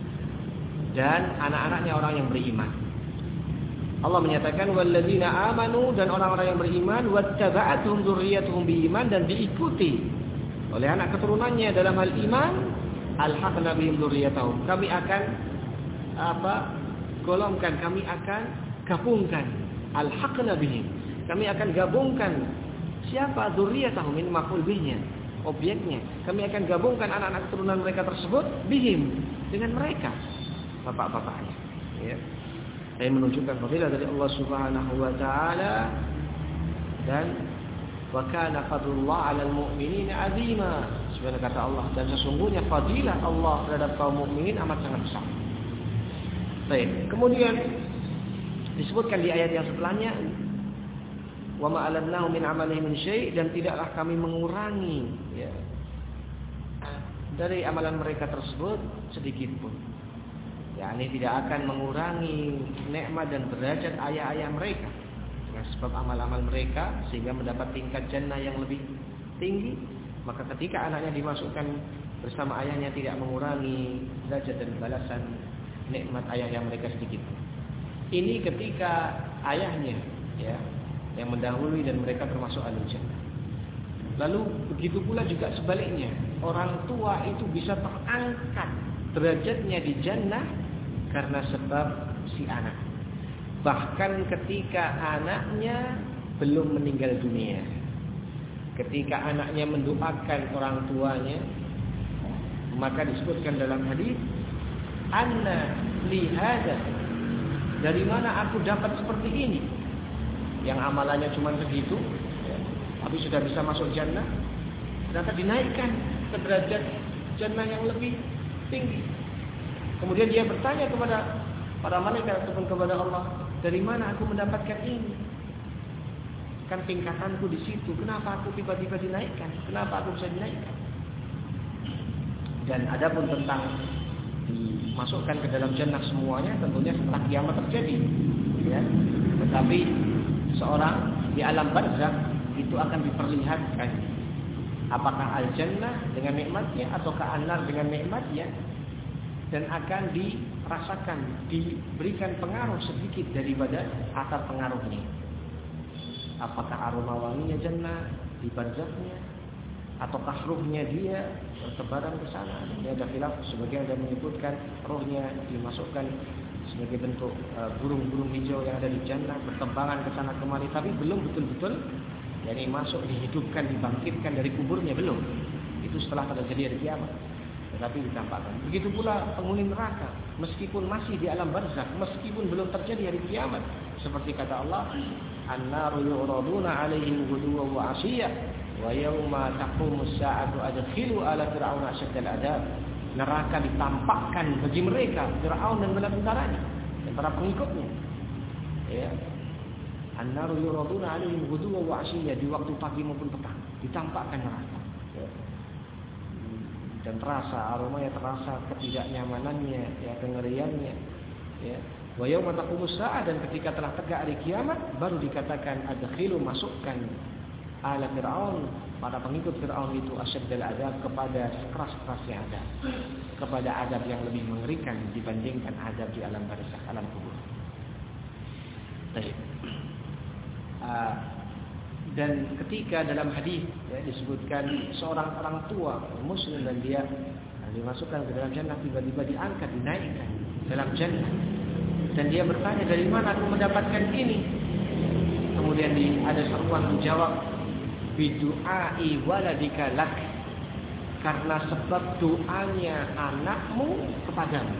dan anak-anaknya orang yang beriman. Allah menyatakan walladzina amanu, dan orang-orang yang beriman, wattaba'atuhum dzurriyyatuhum biiman, dan diikuti oleh anak keturunannya dalam hal iman, alhaqna bihim dzurriyyatahum. Kami akan apa? golongkan, kami akan gabungkan, alhaqna bihim. Kami akan gabungkan siapa? Dzurriyyatahum, ini maf'ul bihnya, objeknya. Kami akan gabungkan anak-anak keturunan mereka tersebut bihim, dengan mereka, bapak-bapaknya. Ya. Saya menunjukkan fadilah dari Allah Subhanahu wa taala, dan wa kana fadlullah 'alal mu'minina 'azima. Sebenarnya kata Allah, dan sesungguhnya fadilah Allah terhadap kaum mukminin amat sangat besar. Baik, kemudian disebutkan di ayat yang sebelahnya, wa ma alannahu min 'amalihi min syai', dan tidaklah kami mengurangi ya, dari amalan mereka tersebut sedikit pun. Ya, ini tidak akan mengurangi nikmat dan derajat ayah-ayah mereka dengan sebab amal-amal mereka, sehingga mendapat tingkat jannah yang lebih tinggi. Maka ketika anaknya dimasukkan bersama ayahnya, tidak mengurangi derajat dan balasan nikmat ayah yang mereka sedikit. Ini ketika ayahnya ya yang mendahului dan mereka termasuk ahli jannah. Lalu begitu pula juga sebaliknya, orang tua itu bisa terangkat derajatnya di jannah karena sebab si anak. Bahkan ketika anaknya belum meninggal dunia, ketika anaknya mendoakan orang tuanya, maka disebutkan dalam hadis, anna li hada, dari mana aku dapat seperti ini, yang amalannya cuma segitu, ya, tapi sudah bisa masuk jannah, ternyata dinaikkan ke derajat jannah yang lebih tinggi. Kemudian dia bertanya kepada para malaikat ataupun kepada Allah, dari mana aku mendapatkan ini? Kan tingkatanku di situ, kenapa aku tiba-tiba dinaikkan? Kenapa aku bisa dinaikkan? Dan adapun tentang dimasukkan ke dalam jannah semuanya, tentunya setelah kiamat terjadi, ya. Tetapi seorang di alam barzakh itu akan diperlihatkan apakah al-jannah dengan nikmatnya ataukah an-nar dengan nikmatnya, dan akan dirasakan, diberikan pengaruh sedikit daripada atar pengaruhnya. Apakah aroma wanginya jannah di barzakhnya, ataukah ruhnya dia bertebaran ke sana? Ini ada khilaf, sebagian ada menyebutkan ruhnya dimasukkan sebagai bentuk uh, burung-burung hijau yang ada di jannah bertembangan ke sana kemari, tapi belum betul-betul yakni masuk, dihidupkan, dibangkitkan dari kuburnya, belum. Itu setelah terjadi hari kiamat. Tetapi ditampakkan. Begitu pula penghuni neraka, meskipun masih di alam barzakh, meskipun belum terjadi hari kiamat, seperti kata Allah, "An-naru yu'raduna 'alaihim ghuduwwan wa 'ashiyya wa yauma taqumus sa'atu adkhilu ala fir'auna asyaddal 'adzab." Neraka ditampakkan bagi mereka, Firaun dan bala tentaranya dan para pengikutnya. Ya. An-naru yu'raduna 'alaihim ghuduwwan wa 'ashiyya, di waktu pagi maupun petang ditampakkan neraka. Ya. Dan terasa aromanya, terasa ketidaknyamanannya, ya, kengeriannya, ya. Wa yauma taqumus sa'a, dan ketika telah tegak hari kiamat baru dikatakan adkhilu, masukkan ala Fir'aun, para pengikut Fir'aun itu asyaddal adzab, kepada sekeras-kerasnya adab, kepada adab yang lebih mengerikan dibandingkan adab di alam barzakh, alam kubur. Baik. Uh, dan ketika dalam hadis ya, disebutkan seorang orang tua muslim dan dia dimasukkan ke dalam jannah, tiba-tiba diangkat, dinaikkan dalam jannah, dan dia bertanya, dari mana aku mendapatkan ini? Kemudian di, ada seruan menjawab, bidu'ai waladika lak, karena sebab doanya anakmu kepadamu.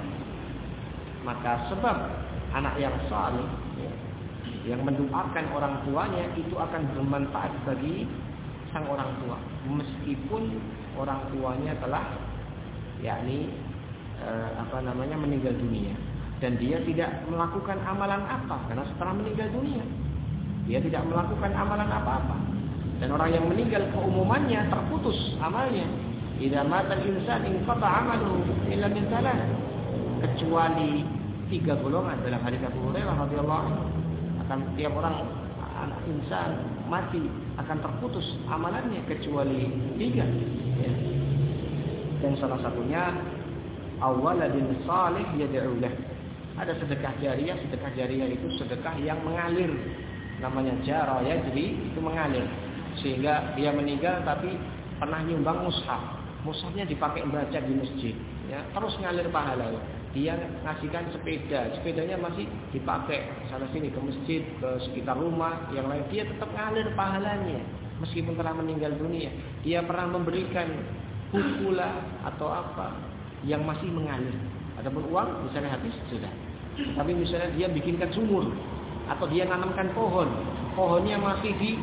Maka sebab anak yang saleh ya, yang mendoakan orang tuanya itu akan bermanfaat bagi sang orang tua, meskipun orang tuanya telah yakni eh, apa namanya meninggal dunia, dan dia tidak melakukan amalan apa, karena setelah meninggal dunia dia tidak melakukan amalan apa-apa. Dan orang yang meninggal keumumannya terputus amalnya. Idza mata al-insan inqata 'amaluhu illa min thalath, kecuali tiga golongan. Dalam hadis Abu Hurairah radhiyallahu anhu, akan tiap orang anak insan mati akan terputus amalannya kecuali tiga. Ya. Dan salah satunya awaladin salih yad'u lah. Ada sedekah jariyah. Sedekah jariyah itu sedekah yang mengalir, namanya jara ya, jadi itu mengalir, sehingga dia meninggal tapi pernah nyumbang mushaf. Mushafnya dipakai baca di masjid, ya, terus ngalir pahala. Dia ngasihkan sepeda, sepedanya masih dipakai sana sini ke masjid, ke sekitar rumah, yang lain dia tetap ngalir pahalanya meskipun telah meninggal dunia. Dia pernah memberikan buku lah atau apa yang masih mengalir. Adapun uang misalnya habis sudah. Tapi misalnya dia bikinkan sumur atau dia nanamkan pohon, pohonnya masih di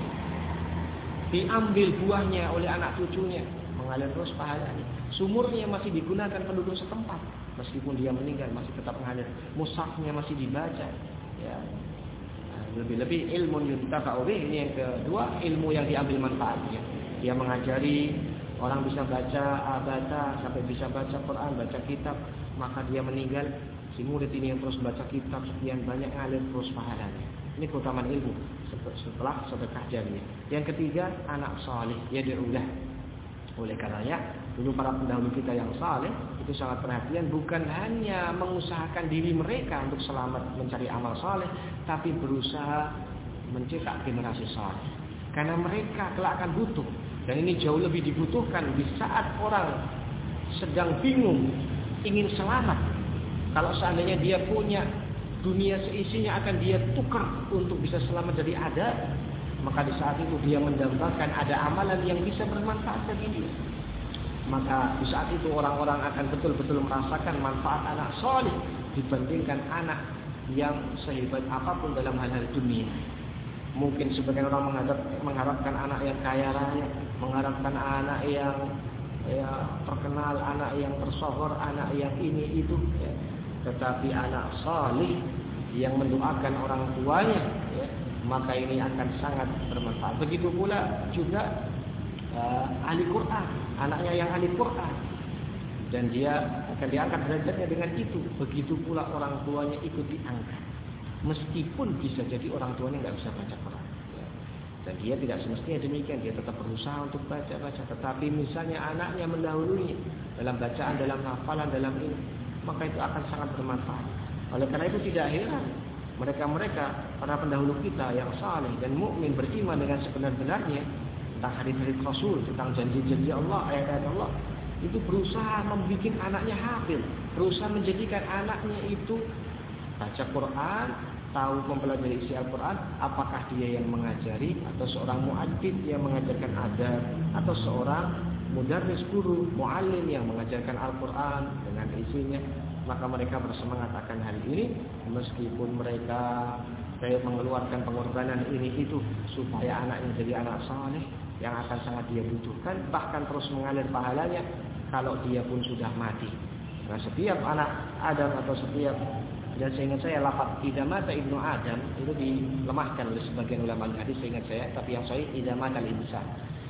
diambil buahnya oleh anak cucunya, mengalir terus pahalanya. Sumurnya masih digunakan penduduk setempat, meskipun dia meninggal masih tetap mengalir. Mushafnya masih dibaca. Ya. Nah, lebih-lebih ilmu yuntafa'u bih, ini yang kedua, ilmu yang diambil manfaatnya. Dia mengajari orang bisa baca, baca sampai bisa baca Quran, baca kitab, maka dia meninggal, si murid ini yang terus baca kitab sekian banyak, ngalir terus pahalanya. Ini keutamaan ilmu setelah sedekah jariyah. Yang ketiga, anak saleh yad'ulah. Oleh karenanya dulu para pendahulu kita yang saleh itu sangat perhatian, bukan hanya mengusahakan diri mereka untuk selamat mencari amal saleh, tapi berusaha mencetak generasi saleh. Karena mereka kelak akan butuh, dan ini jauh lebih dibutuhkan di saat orang sedang bingung ingin selamat. Kalau seandainya dia punya dunia seisinya akan dia tukar untuk bisa selamat dari adab, maka di saat itu dia mendambakan ada amalan yang bisa bermanfaat bagi dia. Maka di saat itu orang-orang akan betul-betul merasakan manfaat anak saleh dibandingkan anak yang sehebat apapun dalam hal-hal dunia. Mungkin sebagian orang mengharap, mengharapkan anak yang kaya raya, mengharapkan anak yang ya, terkenal, anak yang tersohor, anak yang ini itu. Ya. Tetapi anak saleh yang mendoakan orang tuanya, ya, maka ini akan sangat bermanfaat. Begitu pula juga uh, ahli Quran, anaknya yang ahli Quran, dan dia akan diangkat derajatnya dengan itu. Begitu pula orang tuanya ikut diangkat, meskipun bisa jadi orang tuanya nggak bisa baca Quran, ya. Dan dia tidak semestinya demikian, dia tetap berusaha untuk baca-baca. Tetapi misalnya anaknya mendahului dalam bacaan, dalam hafalan, dalam ini, maka itu akan sangat bermanfaat. Oleh karena itu tidak heran mereka-mereka para pendahulu kita yang saleh dan mukmin, beriman dengan sebenar-benarnya tentang hadis-hadis Rasul, tentang janji-janji Allah, ayat-ayat Allah, itu berusaha membuat anaknya hafil, berusaha menjadikan anaknya itu baca Quran, tahu mempelajari isi Al-Quran, apakah dia yang mengajari atau seorang muadzin yang mengajarkan adab, atau seorang mudarris guru, muallim yang mengajarkan Al-Quran dengan isinya. Maka mereka bersemangat akan hal ini, meskipun mereka kayak mengeluarkan pengorbanan ini itu supaya anaknya jadi anak saleh yang akan sangat dia butuhkan, bahkan terus mengalir pahalanya kalau dia pun sudah mati. Nah, setiap anak Adam atau setiap, dan seingat saya lafaz idza mata ibnu Adam itu dilemahkan oleh sebagian ulama hadis, seingat saya, tapi yang sahih idza mata al-insan.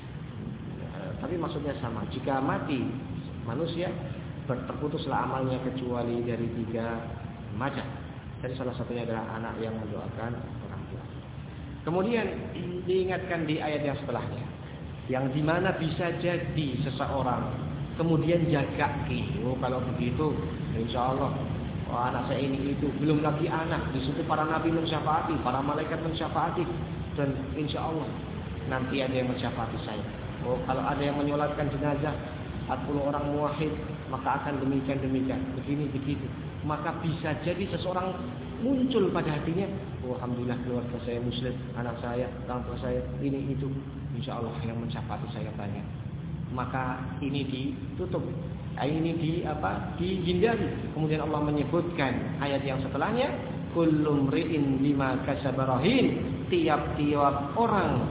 Tapi maksudnya sama, jika mati manusia terputuslah amalnya kecuali dari tiga macam. Jadi salah satunya adalah anak yang mendoakan orang tua. Kemudian diingatkan di ayat yang setelahnya, yang dimana bisa jadi seseorang kemudian jaga ki, oh kalau begitu insya Allah, oh, anak saya ini itu, belum lagi anak, di situ para nabi mensyafaati, para malaikat mensyafaati, dan insya Allah nanti ada yang mensyafaati saya. Oh kalau ada yang menyolatkan jenazah empat puluh orang muwahhid, maka akan demikian demikian, begini begitu. Maka bisa jadi seseorang muncul pada hatinya, oh, alhamdulillah keluarga saya muslim, anak saya, orang tua saya, ini itu, insya Allah yang mensyafaati saya banyak. Maka ini ditutup, ini di apa? Dihindari. Kemudian Allah menyebutkan ayat yang setelahnya, kullu mri'in bima kasaba rahin, tiap-tiap orang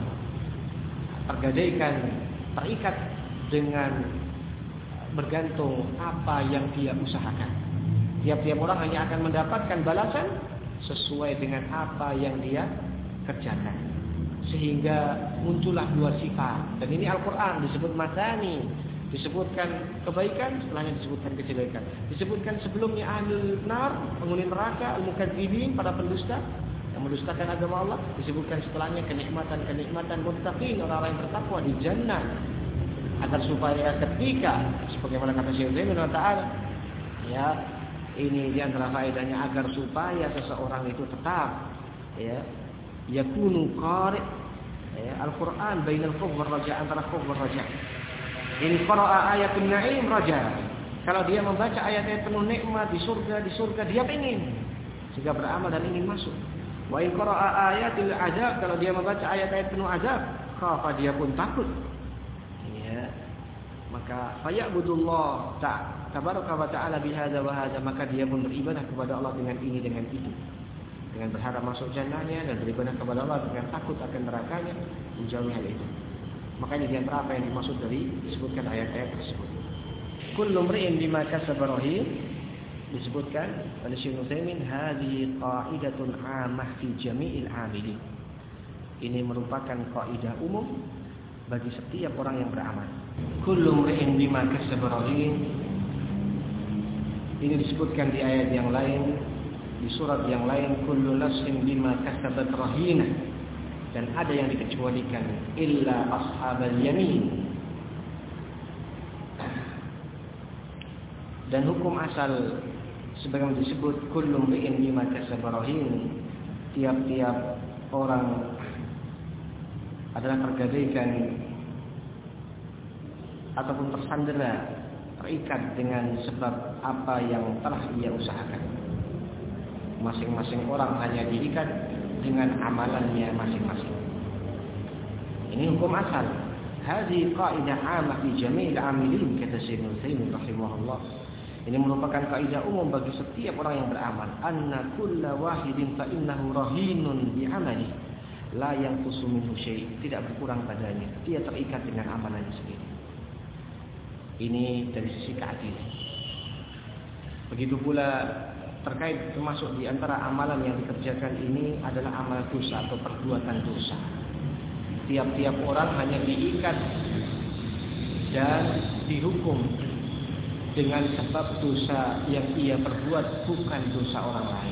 tergadaikan, terikat dengan bergantung apa yang dia usahakan. Tiap-tiap orang hanya akan mendapatkan balasan sesuai dengan apa yang dia kerjakan. Sehingga muncullah dua sifat. Dan ini Al-Quran disebut matani, disebutkan kebaikan, setelahnya disebutkan kejelekan. Disebutkan sebelumnya ahlul nar, penghuni neraka, al-mukadzibin, para pendusta yang mendustakan agama Allah. Disebutkan setelahnya kenikmatan-kenikmatan muttaqin, orang-orang yang bertakwa di jannah. Agar supaya ketika, sebagaimana kata Syekh Utsaimin Ta'ala, ya, ini di antara faedahnya agar supaya seseorang itu tetap ya yakunu qari' ya Al-Qur'an bainal khauf war raja, antara khauf war raja. In qara'a ayatun na'im raja. Kalau dia membaca ayat-ayat penuh nikmat di surga, di surga dia ingin sehingga beramal dan ingin masuk. Wa in qara'a ayatil azab, kalau dia membaca ayat-ayat penuh azab, khafa, dia pun takut. Ya. Maka fayabudullah ta tabaraka wa ta'ala bihadza wa hadza, maka dia pun beribadah kepada Allah dengan ini dengan itu, dengan berharap masuk jannahnya, dan beribadah kepada Allah dengan takut akan nerakanya, menjauhi hal itu. Makanya di antara apa yang dimaksud dari disebutkan ayat-ayat tersebut, kullu mri'in bima kasaba rahin, disebutkan oleh Syekh Utsaimin, hadhihi qa'idatun 'ammah fi jami'il 'amilin. Ini merupakan kaidah umum bagi setiap orang yang beramal. Kullu mri'in bima kasaba rahin. Ini disebutkan di ayat yang lain, di surat yang lain, kullu nafsin bima kasabat rahinah, dan ada yang dikecualikan, illa ashabal yamin. Dan hukum asal sebagaimana disebut kullu mri'in bima kasaba rahin, tiap-tiap orang adalah tergadaikan ataupun tersandera, terikat dengan sebab apa yang telah ia usahakan. Masing-masing orang hanya diikat dengan amalannya masing-masing. Ini hukum asal. Hadhihi qaidah 'ammah fi jami'il 'amilin, kata Syekh Utsaimin rahimahullah. Ini merupakan kaidah umum bagi setiap orang yang beramal. Anna kulla wahidin fa innahu rahinun bi 'amalihi, la yanqusu minhu syai', tidak berkurang padanya. Dia terikat dengan amalannya sendiri. Ini dari sisi keadilan. Begitu pula terkait termasuk di antara amalan yang dikerjakan ini adalah amal dosa atau perbuatan dosa. Tiap-tiap orang hanya diikat dan dihukum dengan sebab dosa yang ia perbuat, bukan dosa orang lain.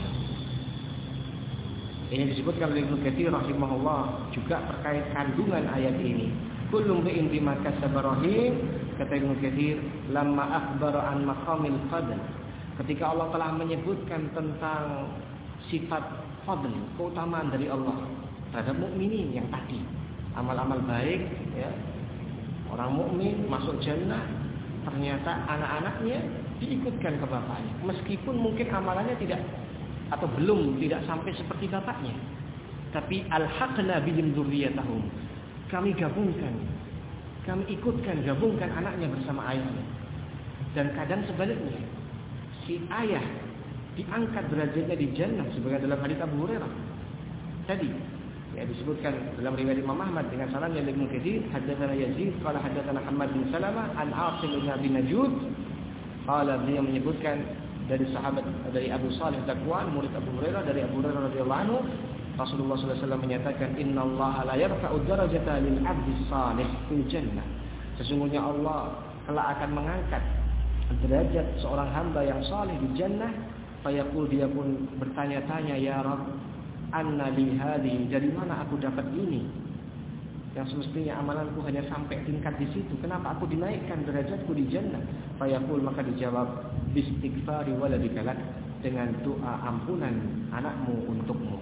Ini disebutkan oleh Ibnu Katsir rahimahullah juga terkait kandungan ayat ini. Kullu mri'in bima kasaba rahin, kata Ibnu Katsir, lamma akhbara an maqamil fadl. Ketika Allah telah menyebutkan tentang sifat fadl, keutamaan dari Allah terhadap mukminin yang tadi, amal-amal baik, ya, orang mukmin masuk jannah, ternyata anak-anaknya diikutkan ke bapaknya, meskipun mungkin amalannya tidak atau belum tidak sampai seperti bapaknya. Tapi alhaqna bihim dzurriyyatahum. Kami gabungkan, kami ikutkan, gabungkan anaknya bersama ayahnya. Dan kadang sebaliknya, si ayah diangkat derajatnya di jannah sebagai dalam hadits Abu Hurairah. Tadi ya disebutkan dalam riwayat Imam Ahmad dengan sanadnya Ibnu Katsir, haddatsana Yazid qala haddatsana Muhammad bin Salamah an Asim bin Abi Najud. Qala beliau menyebutkan dari sahabat dari Abu Salih Zakwan, murid Abu Hurairah, dari Abu Hurairah radhiyallahu anhu, Rasulullah sallallahu alaihi wasallam menyatakan, innallaha la yarfa'u darajata lil 'abdi salih fil jannah. Sesungguhnya Allah telah akan mengangkat derajat seorang hamba yang saleh di jannah. Fayaqul, dia pun bertanya-tanya, ya Rabb, anna li hadhihi, dari mana aku dapat ini? Yang semestinya amalanku hanya sampai tingkat di situ. Kenapa aku dinaikkan derajatku di jannah? Fayaqul, maka dijawab, bistighfari waladika lak, dengan doa ampunan anakmu untukmu.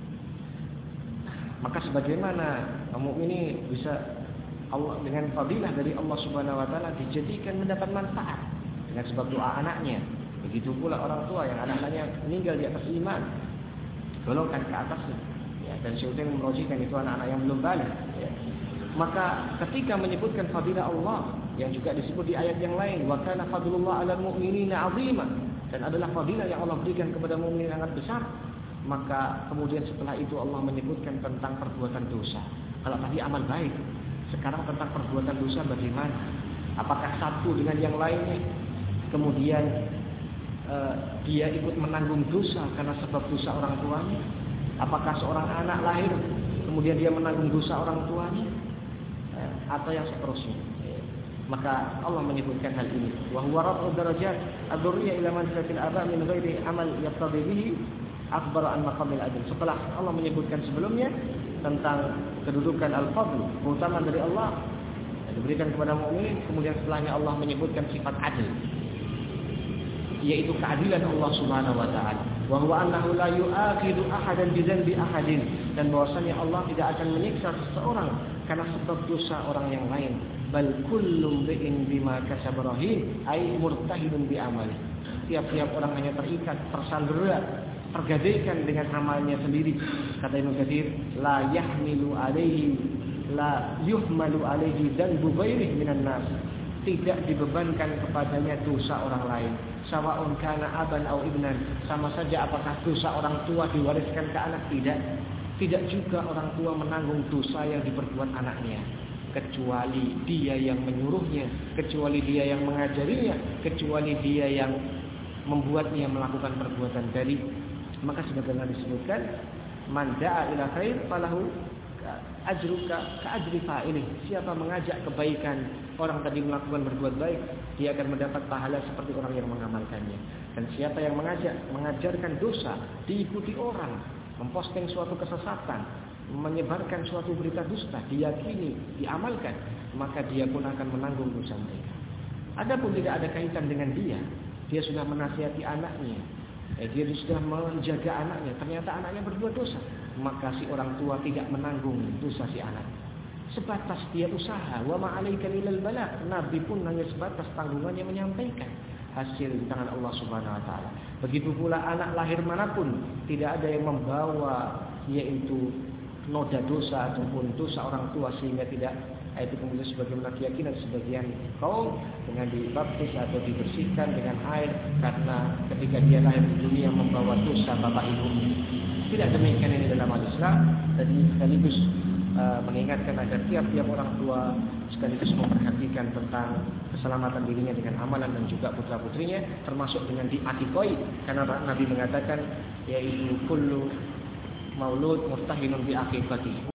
Maka sebagaimana kamu ini bisa Allah dengan fadilah dari Allah Subhanahu wa taala dijadikan mendapat manfaat dengan sebab doa anaknya. Begitu pula orang tua yang anak-anaknya meninggal di atas iman, golongkan ke atasnya. Ya, dan syaitan merojikan itu anak-anak yang belum balik. Ya. Maka ketika menyebutkan fadilah Allah yang juga disebut di ayat yang lain, wa kana fadlullah 'alal mu'minina 'azima, dan adalah fadilah yang Allah berikan kepada mukmin yang sangat besar. Maka kemudian setelah itu Allah menyebutkan tentang perbuatan dosa. Kalau tadi amal baik, sekarang tentang perbuatan dosa bagaimana? Apakah satu dengan yang lainnya? Kemudian uh, dia ikut menanggung dosa karena sebab dosa orang tuanya? Apakah seorang anak lahir kemudian dia menanggung dosa orang tuanya? Uh, atau yang seterusnya? Maka Allah menyebutkan hal ini. Wa huwa raf'u darajat ad-durriyyah ila manzilatil aba min ghairi amal yaqtadi bihi akbar an maqamil adl. Setelah Allah menyebutkan sebelumnya tentang kedudukan al-fadl, keutamaan dari Allah yang diberikan kepada mukmin, kemudian setelahnya Allah menyebutkan sifat adil, yaitu keadilan Allah Subhanahu wa taala. Wa huwa annahu la yu'akhidu ahadan bi dzanbi ahadin, dan bahwasanya Allah tidak akan menyiksa seseorang karena sebab dosa orang yang lain. Bal kullu bi'in bima kasaba rahin, ay murtahidun bi amali. Tiap-tiap orang hanya terikat, tersandera, tergadaikan dengan amalnya sendiri. Kata Ibnu Katsir, la yahmilu alaihi la yuhmalu alaihi dzanbu ghairihi minan nas. Tidak dibebankan kepadanya dosa orang lain. Sawa'un kana aban au ibnan, sama saja apakah dosa orang tua diwariskan ke anak, tidak. Tidak juga orang tua menanggung dosa yang diperbuat anaknya, kecuali dia yang menyuruhnya, kecuali dia yang mengajarinya, kecuali dia yang membuatnya melakukan perbuatan tadi. Maka sebagaimana disebutkan, man da'a ila khair falahu ajruka ka ajri fa'ilih. Siapa mengajak kebaikan, orang tadi melakukan berbuat baik, dia akan mendapat pahala seperti orang yang mengamalkannya. Dan siapa yang mengajak, mengajarkan dosa, diikuti orang, memposting suatu kesesatan, menyebarkan suatu berita dusta, diyakini, diamalkan, maka dia pun akan menanggung dosa mereka. Adapun tidak ada kaitan dengan dia, dia sudah menasihati anaknya, eh, dia sudah menjaga anaknya, ternyata anaknya berbuat dosa, maka si orang tua tidak menanggung dosa si anak. Sebatas dia usaha, wa ma'alaika ilal balagh. Nabi pun hanya sebatas tanggungannya menyampaikan, hasil di tangan Allah Subhanahu wa taala. Begitu pula anak lahir manapun, tidak ada yang membawa yaitu noda dosa ataupun dosa orang tua sehingga tidak, itu kemudian sebagaimana keyakinan sebagian kaum dengan dibaptis atau dibersihkan dengan air karena ketika dia lahir di dunia membawa dosa bapak ibunya. Tidak demikian ini dalam Islam. Jadi sekaligus uh, mengingatkan agar tiap-tiap orang tua sekaligus memperhatikan tentang keselamatan dirinya dengan amalan dan juga putra-putrinya, termasuk dengan diatikoi, karena Nabi mengatakan yaitu kullu maulud murtahinun bi aqiqati.